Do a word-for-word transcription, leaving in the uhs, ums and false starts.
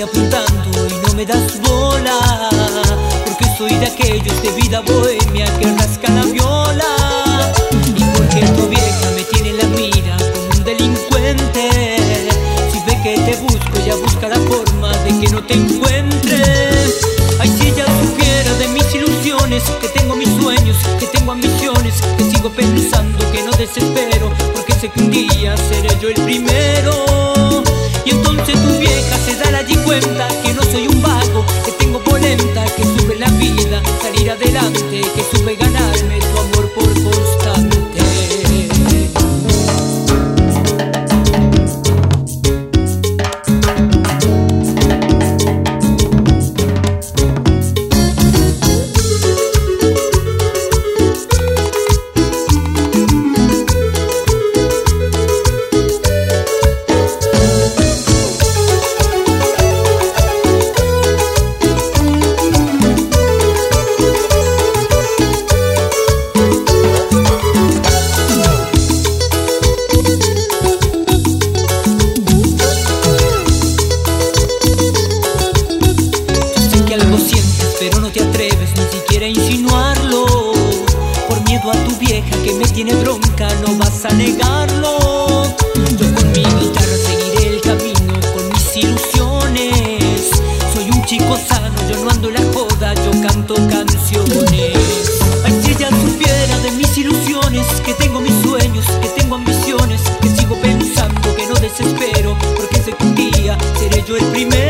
apuntando y no me das bola, porque soy de aquellos de vida bohemia que rascan la viola. Y porque tu vieja me tiene la mira como un delincuente, si ve que te busco ella busca la forma de que no te encuentre. Ay, si ella supiera de mis ilusiones, que tengo mis sueños, que tengo ambiciones, que sigo pensando, que no desespero, porque sé que un día seré yo el primero. Y entonces tu vieja se dará allí cuenta que no soy un vago, que tengo polenta, que sube la vida, salir adelante, que sube ganarme tu amor por constante. Pero no te atreves ni siquiera a insinuarlo, por miedo a tu vieja que me tiene bronca, no vas a negarlo. Yo con mi guitarra seguiré el camino con mis ilusiones. Soy un chico sano, yo no ando en la joda, yo canto canciones. Ay, si ella supiera de mis ilusiones, que tengo mis sueños, que tengo ambiciones, que sigo pensando, que no desespero, porque sé que un día seré yo el primero.